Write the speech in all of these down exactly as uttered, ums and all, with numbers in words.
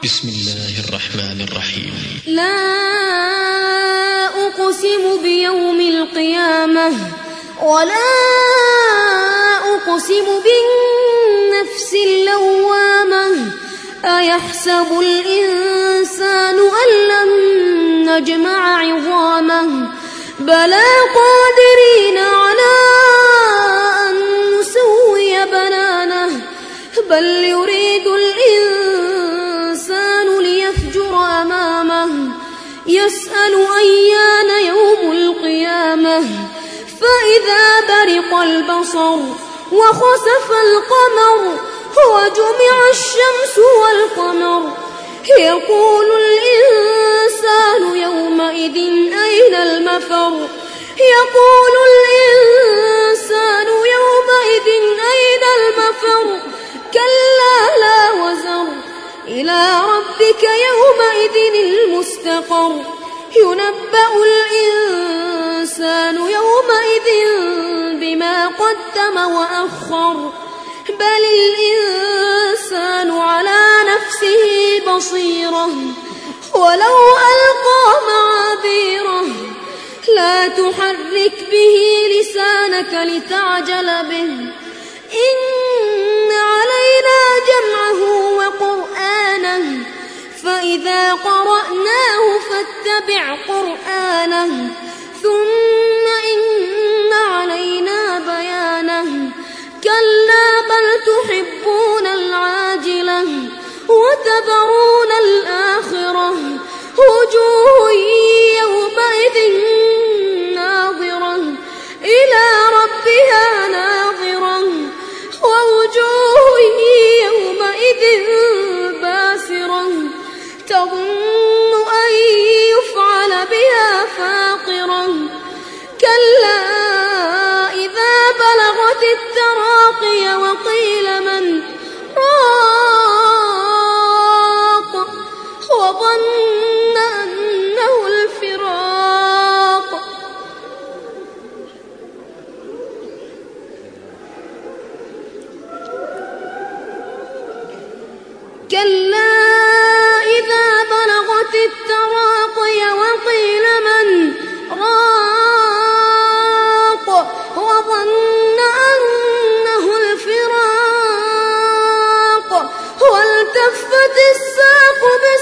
بسم الله الرحمن الرحيم. لا أقسم بيوم القيامة ولا أقسم بالنفس اللوامة أيحسب الإنسان أن لن نجمع عظامه بلى قادرين على أن نسوي بنانه بل يريد الإنسان ليفجر أمامه يسأل أيان يوم القيامة فإذا برق البصر وخسف القمر وجمع الشمس والقمر يقول الإنسان يومئذ أين المفر يقول الإنسان يومئذ أين المفر كلا لا وزر إلى ربك يومئذ المستقر ينبأ الإنسان يومئذ بما قدم وأخر بل الإنسان على نفسه بصيرة ولو ألقى معاذيره لا تحرك به لسانك لتعجل به إن علينا جمعه وقرآنه فإذا قرأناه فاتبع قرآنه ثم إن علينا بيانه كلا بل تحبون العاجلة وتذرون الآخرة وجوه يومئذ ناظرة إلى ربها ناظرة ووجوه يومئذ باسرة تظن أن يفعل بها فاقرة كلا إذا بلغت التراقي وقيل من راق وظن أنه الفراق كلا إذا بلغت التراقي وقيل من راق وظن أنه الفراق والتفت الساق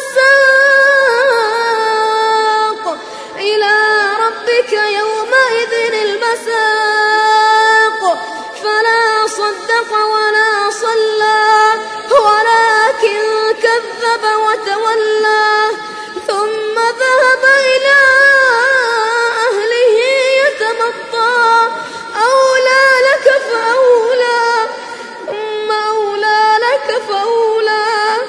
بالساق إلى ربك يومئذ المساق فلا صدق ولا صلى ولكن كذب وتولى ثم ذهب إلى أهله يتمطى أولى لك فأولى ثم أولى لك فأولى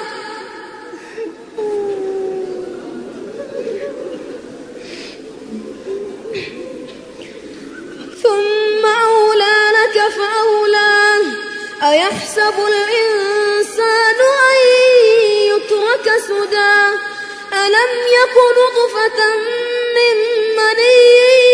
ثم أولى لك فأولى أيحسب الإنسان أن يترك سدى ألم يك نطفة من مني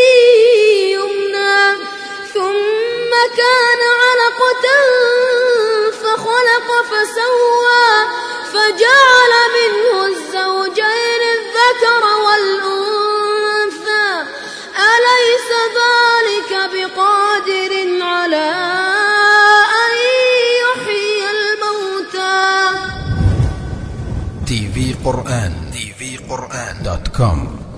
يمنى ثم كان علقة فخلق فسوى فجعل منه الزوجين الذكر والأنثى أليس ذلك بقادر على أن يحيي الموتى تي في قرآن تي في قرآن دوت كوم